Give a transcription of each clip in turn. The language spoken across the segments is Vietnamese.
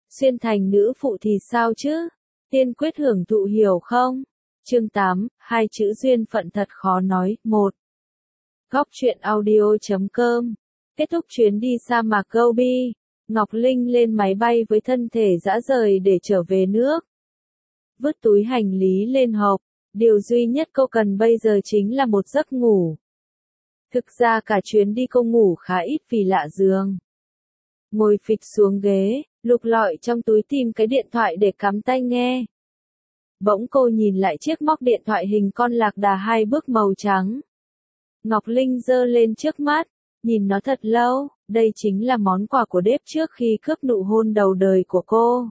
Xuyên thành nữ phụ thì sao chứ? Tiên quyết hưởng thụ hiểu không? Chương 8, hai chữ duyên phận thật khó nói. 1. Góc truyện audio.com. Kết thúc chuyến đi sa mạc Gobi, Ngọc Linh lên máy bay với thân thể rã rời để trở về nước. Vứt túi hành lý lên hộp, điều duy nhất cô cần bây giờ chính là một giấc ngủ. Thực ra cả chuyến đi cô ngủ khá ít vì lạ giường. Ngồi phịch xuống ghế, lục lọi trong túi tìm cái điện thoại để cắm tai nghe. Bỗng cô nhìn lại chiếc móc điện thoại hình con lạc đà 2 bước màu trắng. Ngọc Linh giơ lên trước mắt, nhìn nó thật lâu, đây chính là món quà của Đếp trước khi cướp nụ hôn đầu đời của cô.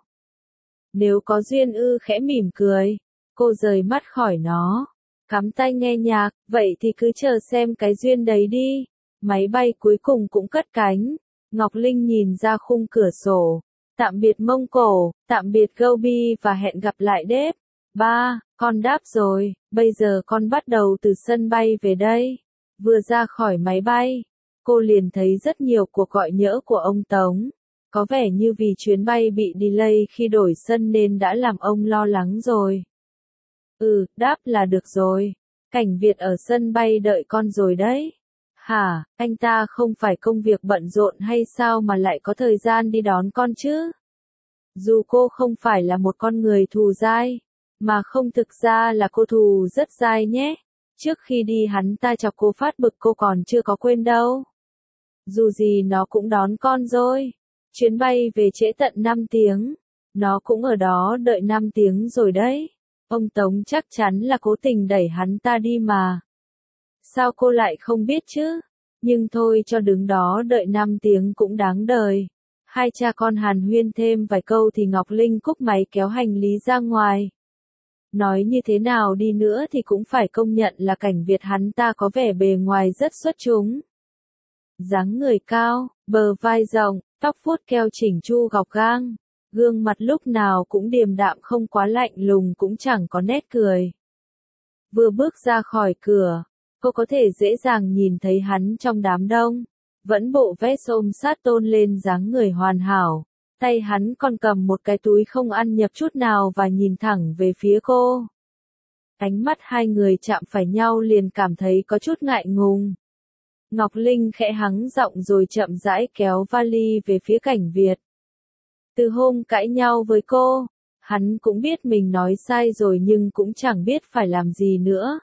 Nếu có duyên khẽ mỉm cười, cô rời mắt khỏi nó, cắm tai nghe nhạc, vậy thì cứ chờ xem cái duyên đấy đi. Máy bay cuối cùng cũng cất cánh, Ngọc Linh nhìn ra khung cửa sổ, tạm biệt Mông Cổ, tạm biệt Gobi và hẹn gặp lại Đếp. Ba, con đáp rồi, bây giờ con bắt đầu từ sân bay về đây. Vừa ra khỏi máy bay, cô liền thấy rất nhiều cuộc gọi nhỡ của ông Tống. Có vẻ như vì chuyến bay bị delay khi đổi sân nên đã làm ông lo lắng rồi. Đáp là được rồi. Cảnh Việt ở sân bay đợi con rồi đấy. Hả, anh ta không phải công việc bận rộn hay sao mà lại có thời gian đi đón con chứ? Dù cô không phải là một con người thù dai, mà không thực ra là cô thù rất dai nhé. Trước khi đi hắn ta chọc cô phát bực cô còn chưa có quên đâu. Dù gì nó cũng đón con rồi. Chuyến bay về trễ tận 5 tiếng. Nó cũng ở đó đợi 5 tiếng rồi đấy. Ông Tống chắc chắn là cố tình đẩy hắn ta đi mà. Sao cô lại không biết chứ? Nhưng thôi cho đứng đó đợi 5 tiếng cũng đáng đời. Hai cha con hàn huyên thêm vài câu thì Ngọc Linh cúp máy kéo hành lý ra ngoài. Nói như thế nào đi nữa thì cũng phải công nhận là Cảnh Việt hắn ta có vẻ bề ngoài rất xuất chúng. Dáng người cao, bờ vai rộng, tóc vuốt keo chỉnh chu gọc gang, gương mặt lúc nào cũng điềm đạm không quá lạnh lùng cũng chẳng có nét cười. Vừa bước ra khỏi cửa, cô có thể dễ dàng nhìn thấy hắn trong đám đông, vẫn bộ vest ôm sát tôn lên dáng người hoàn hảo. Tay hắn còn cầm một cái túi không ăn nhập chút nào và nhìn thẳng về phía cô. Ánh mắt hai người chạm phải nhau liền cảm thấy có chút ngại ngùng. Ngọc Linh khẽ hắng giọng rồi chậm rãi kéo vali về phía Cảnh Việt. Từ hôm cãi nhau với cô, hắn cũng biết mình nói sai rồi nhưng cũng chẳng biết phải làm gì nữa.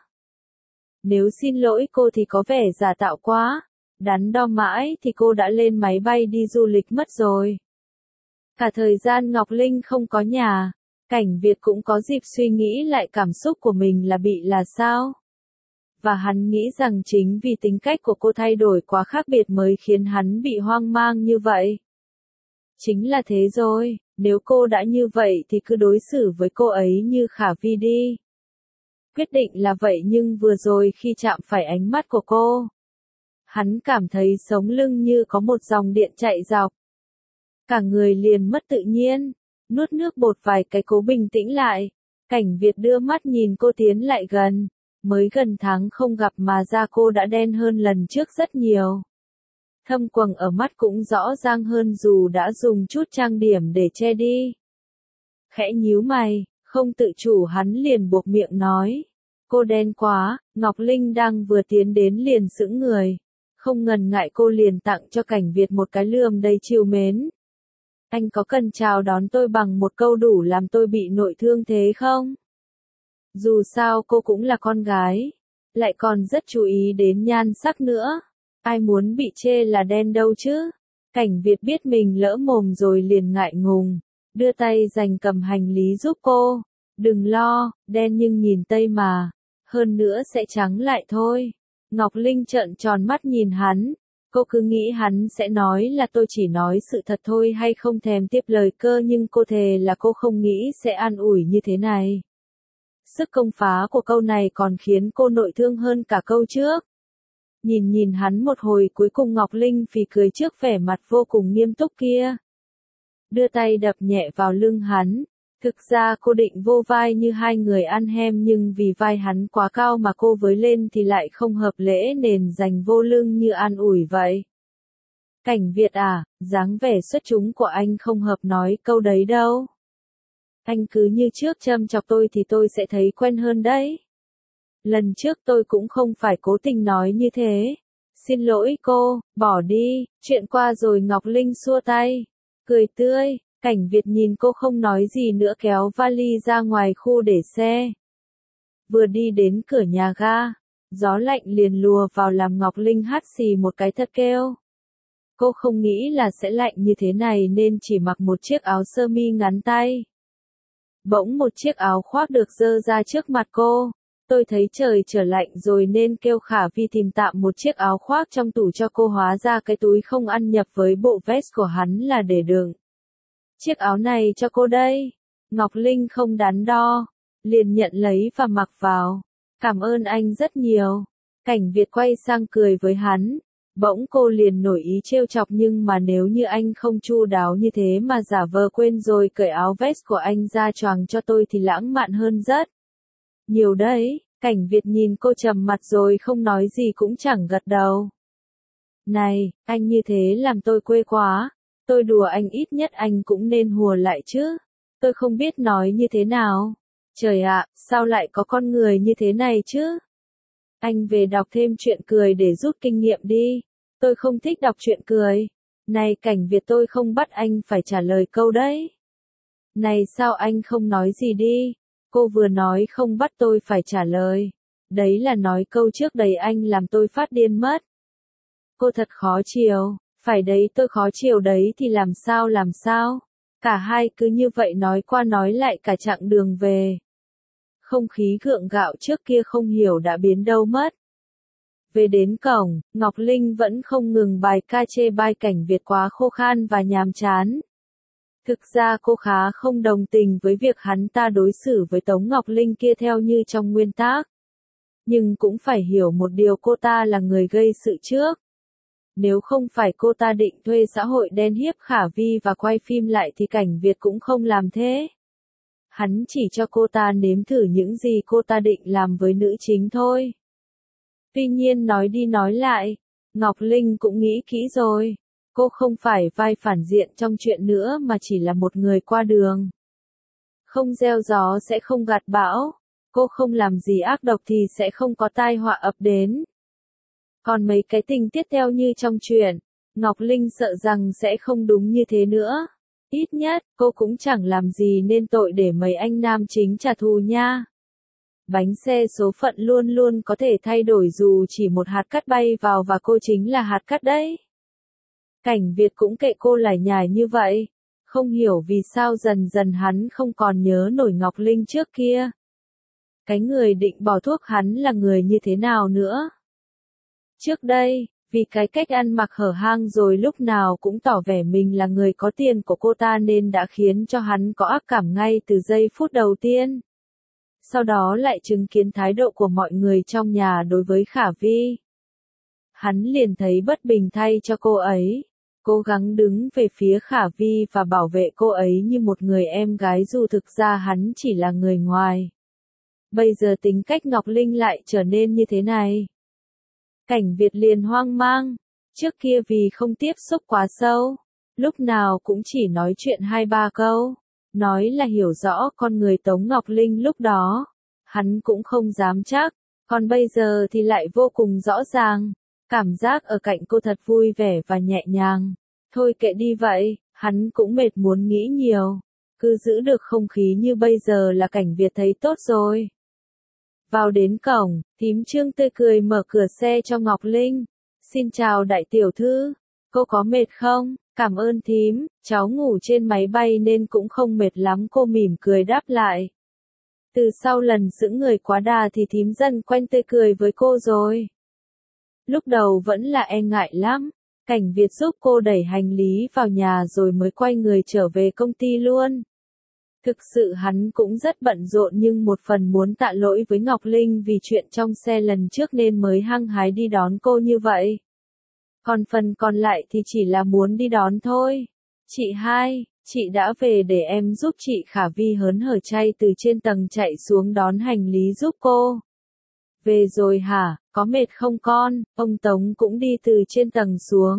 Nếu xin lỗi cô thì có vẻ giả tạo quá, đắn đo mãi thì cô đã lên máy bay đi du lịch mất rồi. Cả thời gian Ngọc Linh không có nhà, Cảnh Việt cũng có dịp suy nghĩ lại cảm xúc của mình là sao. Và hắn nghĩ rằng chính vì tính cách của cô thay đổi quá khác biệt mới khiến hắn bị hoang mang như vậy. Chính là thế rồi, nếu cô đã như vậy thì cứ đối xử với cô ấy như Khả Vi đi. Quyết định là vậy nhưng vừa rồi khi chạm phải ánh mắt của cô, hắn cảm thấy sống lưng như có một dòng điện chạy dọc. Cả người liền mất tự nhiên, nuốt nước bọt vài cái cố bình tĩnh lại. Cảnh Việt đưa mắt nhìn cô tiến lại gần, mới gần tháng không gặp mà da cô đã đen hơn lần trước rất nhiều. Thâm quầng ở mắt cũng rõ ràng hơn dù đã dùng chút trang điểm để che đi. Khẽ nhíu mày, không tự chủ hắn liền buộc miệng nói. Cô đen quá, Ngọc Linh đang vừa tiến đến liền sững người. Không ngần ngại cô liền tặng cho Cảnh Việt một cái lườm đầy trìu mến. Anh có cần chào đón tôi bằng một câu đủ làm tôi bị nội thương thế không? Dù sao cô cũng là con gái, lại còn rất chú ý đến nhan sắc nữa. Ai muốn bị chê là đen đâu chứ? Cảnh Việt biết mình lỡ mồm rồi liền ngại ngùng, đưa tay giành cầm hành lý giúp cô. Đừng lo, đen nhưng nhìn tây mà, hơn nữa sẽ trắng lại thôi. Ngọc Linh trợn tròn mắt nhìn hắn. Cô cứ nghĩ hắn sẽ nói là tôi chỉ nói sự thật thôi hay không thèm tiếp lời cơ nhưng cô thề là cô không nghĩ sẽ an ủi như thế này. Sức công phá của câu này còn khiến cô nội thương hơn cả câu trước. Nhìn hắn một hồi cuối cùng Ngọc Linh phì cười trước vẻ mặt vô cùng nghiêm túc kia. Đưa tay đập nhẹ vào lưng hắn. Thực ra cô định vô vai như hai người ăn hem nhưng vì vai hắn quá cao mà cô với lên thì lại không hợp lễ nên dành vô lưng như an ủi vậy. Cảnh Việt à, dáng vẻ xuất chúng của anh không hợp nói câu đấy đâu. Anh cứ như trước châm chọc tôi thì tôi sẽ thấy quen hơn đấy. Lần trước tôi cũng không phải cố tình nói như thế. Xin lỗi cô, bỏ đi, chuyện qua rồi. Ngọc Linh xua tay, cười tươi. Cảnh Việt nhìn cô không nói gì nữa kéo vali ra ngoài khu để xe. Vừa đi đến cửa nhà ga, gió lạnh liền lùa vào làm Ngọc Linh hắt xì một cái thật kêu. Cô không nghĩ là sẽ lạnh như thế này nên chỉ mặc một chiếc áo sơ mi ngắn tay. Bỗng một chiếc áo khoác được giơ ra trước mặt cô. Tôi thấy trời trở lạnh rồi nên kêu Khả Vi tìm tạm một chiếc áo khoác trong tủ cho cô, hóa ra cái túi không ăn nhập với bộ vest của hắn là để đựng. Chiếc áo này cho cô đây. Ngọc Linh không đắn đo, liền nhận lấy và mặc vào. Cảm ơn anh rất nhiều. Cảnh Việt quay sang cười với hắn. Bỗng cô liền nổi ý trêu chọc, nhưng mà nếu như anh không chu đáo như thế mà giả vờ quên rồi cởi áo vest của anh ra choàng cho tôi thì lãng mạn hơn rất nhiều đấy. Cảnh Việt nhìn cô trầm mặt rồi không nói gì cũng chẳng gật đầu. Này, anh như thế làm tôi quê quá. Tôi đùa anh, ít nhất anh cũng nên hùa lại chứ. Tôi không biết nói như thế nào. Trời ạ, sao lại có con người như thế này chứ? Anh về đọc thêm truyện cười để rút kinh nghiệm đi. Tôi không thích đọc truyện cười. Này Cảnh Việt, tôi không bắt anh phải trả lời câu đấy. Này sao anh không nói gì đi? Cô vừa nói không bắt tôi phải trả lời. Đấy là nói câu trước đấy anh làm tôi phát điên mất. Cô thật khó chiều. Phải đấy, tôi khó chiều đấy thì làm sao? Cả hai cứ như vậy nói qua nói lại cả chặng đường về. Không khí gượng gạo trước kia không hiểu đã biến đâu mất. Về đến cổng, Ngọc Linh vẫn không ngừng bài ca chê bai Cảnh Việt quá khô khan và nhàm chán. Thực ra cô khá không đồng tình với việc hắn ta đối xử với Tống Ngọc Linh kia theo như trong nguyên tắc. Nhưng cũng phải hiểu một điều, cô ta là người gây sự trước. Nếu không phải cô ta định thuê xã hội đen hiếp Khả Vi và quay phim lại thì Cảnh Việt cũng không làm thế. Hắn chỉ cho cô ta nếm thử những gì cô ta định làm với nữ chính thôi. Tuy nhiên nói đi nói lại, Ngọc Linh cũng nghĩ kỹ rồi. Cô không phải vai phản diện trong chuyện nữa mà chỉ là một người qua đường. Không gieo gió sẽ không gặt bão. Cô không làm gì ác độc thì sẽ không có tai họa ập đến. Còn mấy cái tình tiếp theo như trong truyện, Ngọc Linh sợ rằng sẽ không đúng như thế nữa. Ít nhất, cô cũng chẳng làm gì nên tội để mấy anh nam chính trả thù nha. Bánh xe số phận luôn luôn có thể thay đổi dù chỉ một hạt cát bay vào và cô chính là hạt cát đấy. Cảnh Việt cũng kệ cô lải nhải như vậy. Không hiểu vì sao dần dần hắn không còn nhớ nổi Ngọc Linh trước kia. Cái người định bỏ thuốc hắn là người như thế nào nữa? Trước đây, vì cái cách ăn mặc hở hang rồi lúc nào cũng tỏ vẻ mình là người có tiền của cô ta nên đã khiến cho hắn có ác cảm ngay từ giây phút đầu tiên. Sau đó lại chứng kiến thái độ của mọi người trong nhà đối với Khả Vi. Hắn liền thấy bất bình thay cho cô ấy, cố gắng đứng về phía Khả Vi và bảo vệ cô ấy như một người em gái dù thực ra hắn chỉ là người ngoài. Bây giờ tính cách Ngọc Linh lại trở nên như thế này. Cảnh Việt liền hoang mang. Trước kia vì không tiếp xúc quá sâu, lúc nào cũng chỉ nói chuyện 2-3 câu. Nói là hiểu rõ con người Tống Ngọc Linh lúc đó. Hắn cũng không dám chắc. Còn bây giờ thì lại vô cùng rõ ràng. Cảm giác ở cạnh cô thật vui vẻ và nhẹ nhàng. Thôi kệ đi vậy, hắn cũng mệt muốn nghĩ nhiều. Cứ giữ được không khí như bây giờ là Cảnh Việt thấy tốt rồi. Vào đến cổng, thím Trương tươi cười mở cửa xe cho Ngọc Linh. Xin chào đại tiểu thư, cô có mệt không? Cảm ơn thím, cháu ngủ trên máy bay nên cũng không mệt lắm, cô mỉm cười đáp lại. Từ sau lần sững người quá đà thì thím dần quen tươi cười với cô rồi. Lúc đầu vẫn là e ngại lắm. Cảnh Việt giúp cô đẩy hành lý vào nhà rồi mới quay người trở về công ty luôn. Thực sự hắn cũng rất bận rộn nhưng một phần muốn tạ lỗi với Ngọc Linh vì chuyện trong xe lần trước nên mới hăng hái đi đón cô như vậy. Còn phần còn lại thì chỉ là muốn đi đón thôi. Chị hai, chị đã về để em giúp chị. Khả Vi hớn hở chay từ trên tầng chạy xuống đón hành lý giúp cô. Về rồi hả, có mệt không con? Ông Tống cũng đi từ trên tầng xuống.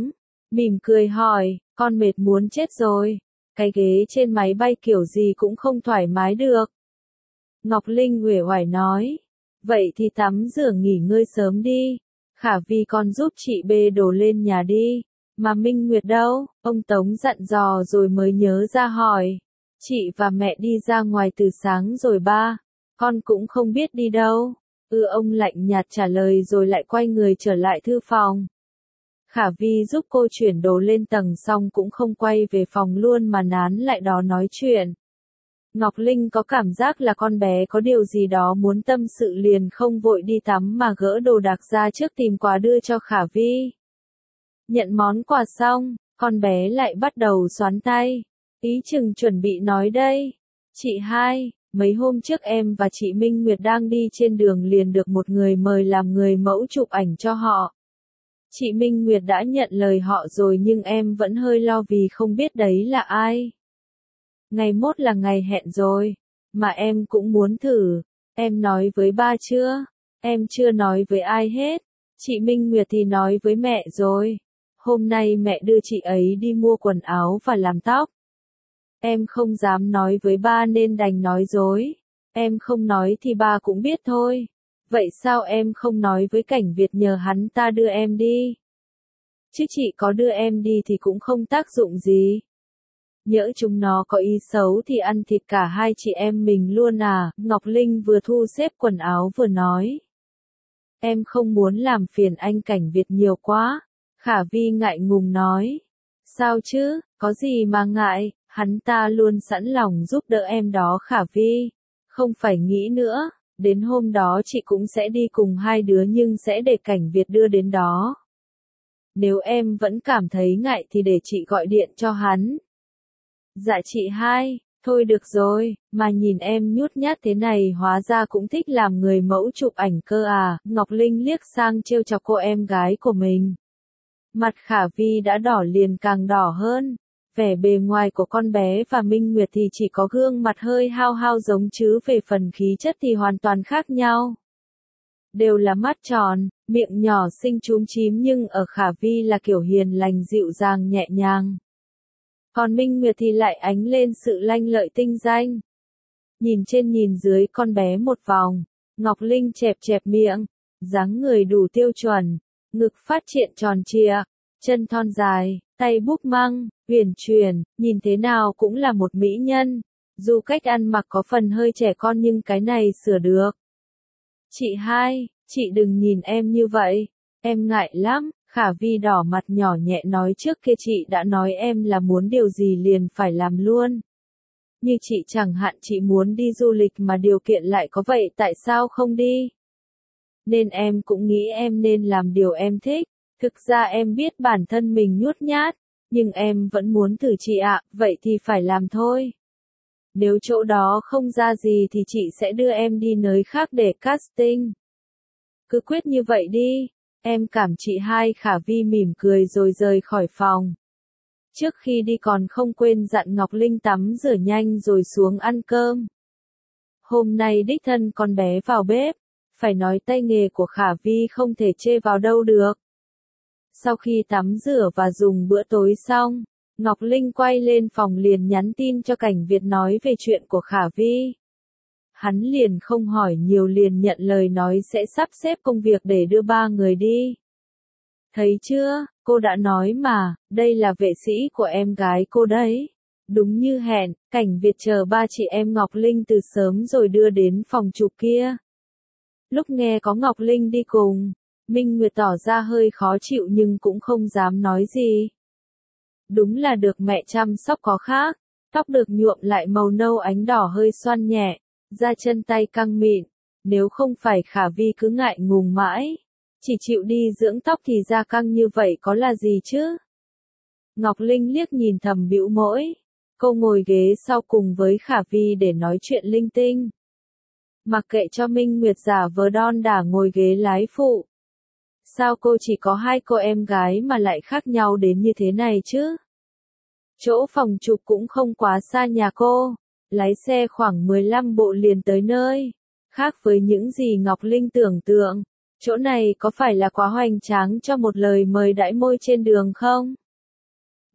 Mỉm cười hỏi, con mệt muốn chết rồi. Cái ghế trên máy bay kiểu gì cũng không thoải mái được. Ngọc Linh uể oải nói. Vậy thì tắm rửa nghỉ ngơi sớm đi. Khả Vi con giúp chị bê đồ lên nhà đi. Mà Minh Nguyệt đâu? Ông Tống dặn dò rồi mới nhớ ra hỏi. Chị và mẹ đi ra ngoài từ sáng rồi ba. Con cũng không biết đi đâu. Ông lạnh nhạt trả lời rồi lại quay người trở lại thư phòng. Khả Vi giúp cô chuyển đồ lên tầng xong cũng không quay về phòng luôn mà nán lại đó nói chuyện. Ngọc Linh có cảm giác là con bé có điều gì đó muốn tâm sự liền không vội đi tắm mà gỡ đồ đạc ra trước tìm quà đưa cho Khả Vi. Nhận món quà xong, con bé lại bắt đầu xoắn tay. Ý chừng chuẩn bị nói đây. Chị hai, mấy hôm trước em và chị Minh Nguyệt đang đi trên đường liền được một người mời làm người mẫu chụp ảnh cho họ. Chị Minh Nguyệt đã nhận lời họ rồi nhưng em vẫn hơi lo vì không biết đấy là ai. Ngày mốt là ngày hẹn rồi, mà em cũng muốn thử. Em nói với ba chưa? Em chưa nói với ai hết. Chị Minh Nguyệt thì nói với mẹ rồi. Hôm nay mẹ đưa chị ấy đi mua quần áo và làm tóc. Em không dám nói với ba nên đành nói dối. Em không nói thì ba cũng biết thôi. Vậy sao em không nói với Cảnh Việt nhờ hắn ta đưa em đi? Chứ chị có đưa em đi thì cũng không tác dụng gì. Nhỡ chúng nó có ý xấu thì ăn thịt cả hai chị em mình luôn à, Ngọc Linh vừa thu xếp quần áo vừa nói. Em không muốn làm phiền anh Cảnh Việt nhiều quá. Khả Vi ngại ngùng nói. Sao chứ, có gì mà ngại, hắn ta luôn sẵn lòng giúp đỡ em đó Khả Vi. Không phải nghĩ nữa, đến hôm đó chị cũng sẽ đi cùng hai đứa nhưng sẽ để Cảnh Việt đưa đến đó. Nếu em vẫn cảm thấy ngại thì để chị gọi điện cho hắn. Dạ chị hai, thôi được rồi, mà nhìn em nhút nhát thế này hóa ra cũng thích làm người mẫu chụp ảnh cơ à, Ngọc Linh liếc sang trêu chọc cô em gái của mình. Mặt Khả Vi đã đỏ liền càng đỏ hơn, vẻ bề ngoài của con bé và Minh Nguyệt thì chỉ có gương mặt hơi hao hao giống chứ về phần khí chất thì hoàn toàn khác nhau. Đều là mắt tròn, miệng nhỏ xinh chúm chím nhưng ở Khả Vi là kiểu hiền lành dịu dàng nhẹ nhàng. Còn Minh Nguyệt thì lại ánh lên sự lanh lợi tinh danh. Nhìn trên nhìn dưới con bé một vòng, Ngọc Linh chẹp chẹp miệng, dáng người đủ tiêu chuẩn, ngực phát triển tròn trịa, chân thon dài, tay búp măng, huyền chuyển, nhìn thế nào cũng là một mỹ nhân. Dù cách ăn mặc có phần hơi trẻ con nhưng cái này sửa được. Chị hai, chị đừng nhìn em như vậy, em ngại lắm. Khả Vi đỏ mặt nhỏ nhẹ nói trước kia chị đã nói em là muốn điều gì liền phải làm luôn. Như chị chẳng hạn chị muốn đi du lịch mà điều kiện lại có vậy tại sao không đi? Nên em cũng nghĩ em nên làm điều em thích. Thực ra em biết bản thân mình nhút nhát, nhưng em vẫn muốn thử chị ạ, vậy thì phải làm thôi. Nếu chỗ đó không ra gì thì chị sẽ đưa em đi nơi khác để casting. Cứ quyết như vậy đi. Em cảm chị hai. Khả Vi mỉm cười rồi rời khỏi phòng. Trước khi đi còn không quên dặn Ngọc Linh tắm rửa nhanh rồi xuống ăn cơm. Hôm nay đích thân con bé vào bếp, phải nói tay nghề của Khả Vi không thể chê vào đâu được. Sau khi tắm rửa và dùng bữa tối xong, Ngọc Linh quay lên phòng liền nhắn tin cho Cảnh Việt nói về chuyện của Khả Vi. Hắn liền không hỏi nhiều liền nhận lời nói sẽ sắp xếp công việc để đưa ba người đi. Thấy chưa, cô đã nói mà, đây là vệ sĩ của em gái cô đấy. Đúng như hẹn, Cảnh Việt chờ ba chị em Ngọc Linh từ sớm rồi đưa đến phòng chụp kia. Lúc nghe có Ngọc Linh đi cùng, Minh Nguyệt tỏ ra hơi khó chịu nhưng cũng không dám nói gì. Đúng là được mẹ chăm sóc có khác, tóc được nhuộm lại màu nâu ánh đỏ hơi xoăn nhẹ, da chân tay căng mịn, nếu không phải Khả Vi cứ ngại ngùng mãi, chỉ chịu đi dưỡng tóc thì da căng như vậy có là gì chứ? Ngọc Linh liếc nhìn thầm bĩu môi, cô ngồi ghế sau cùng với Khả Vi để nói chuyện linh tinh. Mặc kệ cho Minh Nguyệt giả vờ đon đả ngồi ghế lái phụ. Sao cô chỉ có hai cô em gái mà lại khác nhau đến như thế này chứ? Chỗ phòng chụp cũng không quá xa nhà cô, lái xe khoảng 15 bộ liền tới nơi. Khác với những gì Ngọc Linh tưởng tượng, chỗ này có phải là quá hoành tráng cho một lời mời đãi môi trên đường không?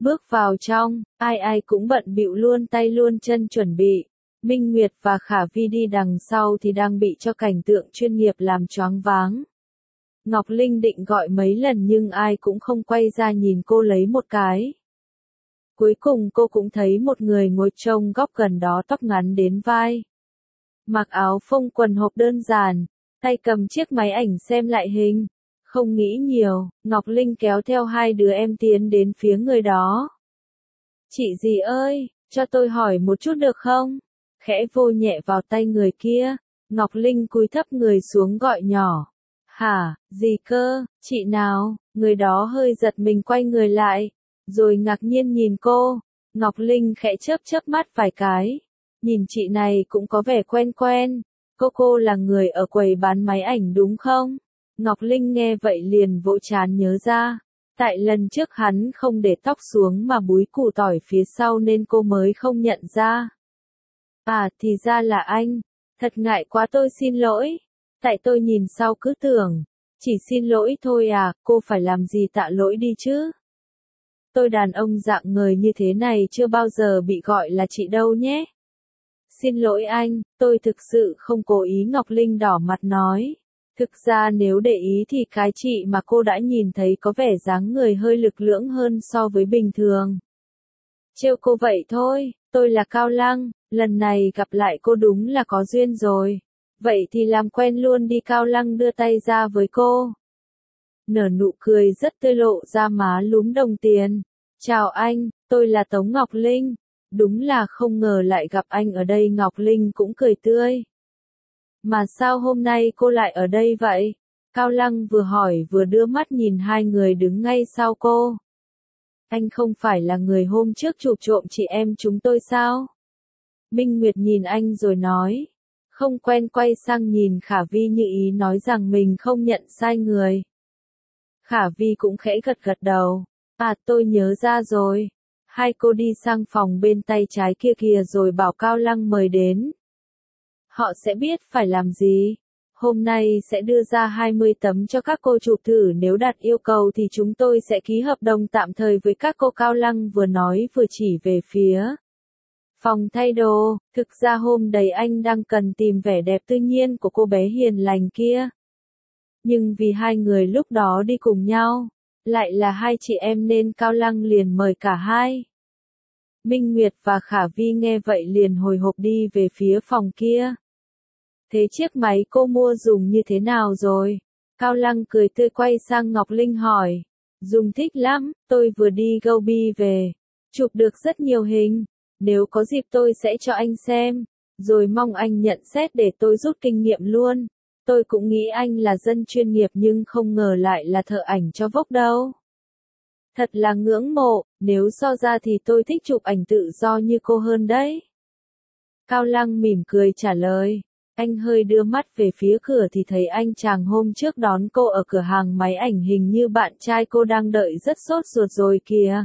Bước vào trong, ai ai cũng bận bịu luôn tay luôn chân chuẩn bị. Minh Nguyệt và Khả Vi đi đằng sau thì đang bị cho cảnh tượng chuyên nghiệp làm choáng váng. Ngọc Linh định gọi mấy lần nhưng ai cũng không quay ra nhìn cô lấy một cái. Cuối cùng cô cũng thấy một người ngồi trông góc gần đó, tóc ngắn đến vai. Mặc áo phông quần hộp đơn giản, tay cầm chiếc máy ảnh xem lại hình. Không nghĩ nhiều, Ngọc Linh kéo theo hai đứa em tiến đến phía người đó. Chị dì ơi, cho tôi hỏi một chút được không? Khẽ vô nhẹ vào tay người kia, Ngọc Linh cúi thấp người xuống gọi nhỏ. Hả, gì cơ, chị nào? Người đó hơi giật mình quay người lại, rồi ngạc nhiên nhìn cô. Ngọc Linh khẽ chớp chớp mắt vài cái. Nhìn chị này cũng có vẻ quen quen. Cô là người ở quầy bán máy ảnh đúng không? Ngọc Linh nghe vậy liền vỗ trán nhớ ra. Tại lần trước hắn không để tóc xuống mà búi củ tỏi phía sau nên cô mới không nhận ra. À thì ra là anh. Thật ngại quá, tôi xin lỗi. Tại tôi nhìn sau cứ tưởng. Chỉ xin lỗi thôi à, cô phải làm gì tạ lỗi đi chứ. Tôi đàn ông dạng người như thế này chưa bao giờ bị gọi là chị đâu nhé. Xin lỗi anh, tôi thực sự không cố ý, Ngọc Linh đỏ mặt nói. Thực ra nếu để ý thì cái chị mà cô đã nhìn thấy có vẻ dáng người hơi lực lưỡng hơn so với bình thường. Trêu cô vậy thôi, tôi là Cao Lăng, lần này gặp lại cô đúng là có duyên rồi. Vậy thì làm quen luôn đi, Cao Lăng đưa tay ra với cô. Nở nụ cười rất tươi, lộ ra má lúm đồng tiền. Chào anh, tôi là Tống Ngọc Linh. Đúng là không ngờ lại gặp anh ở đây, Ngọc Linh cũng cười tươi. Mà sao hôm nay cô lại ở đây vậy? Cao Lăng vừa hỏi vừa đưa mắt nhìn hai người đứng ngay sau cô. Anh không phải là người hôm trước chụp trộm chị em chúng tôi sao? Minh Nguyệt nhìn anh rồi nói. Không quen quay sang nhìn Khả Vi như ý nói rằng mình không nhận sai người. Khả Vi cũng khẽ gật gật đầu. À, tôi nhớ ra rồi. Hai cô đi sang phòng bên tay trái kia kìa rồi bảo Cao Lăng mời đến. Họ sẽ biết phải làm gì. Hôm nay sẽ đưa ra 20 tấm cho các cô chụp thử, nếu đạt yêu cầu thì chúng tôi sẽ ký hợp đồng tạm thời với các cô, Cao Lăng vừa nói vừa chỉ về phía phòng thay đồ. Thực ra hôm đấy anh đang cần tìm vẻ đẹp tự nhiên của cô bé hiền lành kia. Nhưng vì hai người lúc đó đi cùng nhau, lại là hai chị em nên Cao Lăng liền mời cả hai. Minh Nguyệt và Khả Vi nghe vậy liền hồi hộp đi về phía phòng kia. Thế chiếc máy cô mua dùng như thế nào rồi? Cao Lăng cười tươi quay sang Ngọc Linh hỏi. Dùng thích lắm, tôi vừa đi Gobi về. Chụp được rất nhiều hình. Nếu có dịp tôi sẽ cho anh xem. Rồi mong anh nhận xét để tôi rút kinh nghiệm luôn. Tôi cũng nghĩ anh là dân chuyên nghiệp nhưng không ngờ lại là thợ ảnh cho Vogue đâu. Thật là ngưỡng mộ, nếu so ra thì tôi thích chụp ảnh tự do như cô hơn đấy. Cao Lăng mỉm cười trả lời. Anh hơi đưa mắt về phía cửa thì thấy anh chàng hôm trước đón cô ở cửa hàng máy ảnh, hình như bạn trai cô đang đợi rất sốt ruột rồi kìa.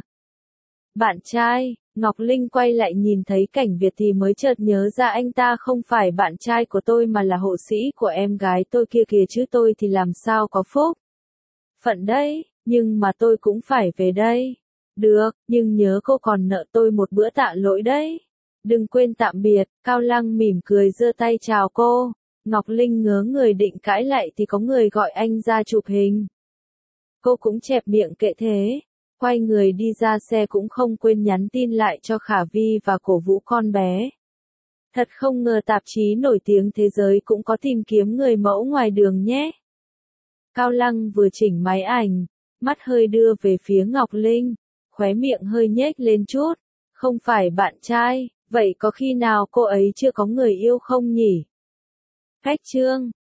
Bạn trai? Ngọc Linh quay lại nhìn thấy cảnh Việt thì mới chợt nhớ ra anh ta không phải bạn trai của tôi mà là hộ sĩ của em gái tôi kia kìa, chứ tôi thì làm sao có phúc phận đấy, nhưng mà tôi cũng phải về đây. Được, nhưng nhớ cô còn nợ tôi một bữa tạ lỗi đấy. Đừng quên tạm biệt. Cao Lăng mỉm cười giơ tay chào cô. Ngọc Linh ngớ người định cãi lại thì có người gọi anh ra chụp hình. Cô cũng chẹp miệng kệ thế. Quay người đi ra xe cũng không quên nhắn tin lại cho Khả Vi và cổ vũ con bé. Thật không ngờ tạp chí nổi tiếng thế giới cũng có tìm kiếm người mẫu ngoài đường nhé. Cao Lăng vừa chỉnh máy ảnh, mắt hơi đưa về phía Ngọc Linh, khóe miệng hơi nhếch lên chút. Không phải bạn trai, vậy có khi nào cô ấy chưa có người yêu không nhỉ? Khách chương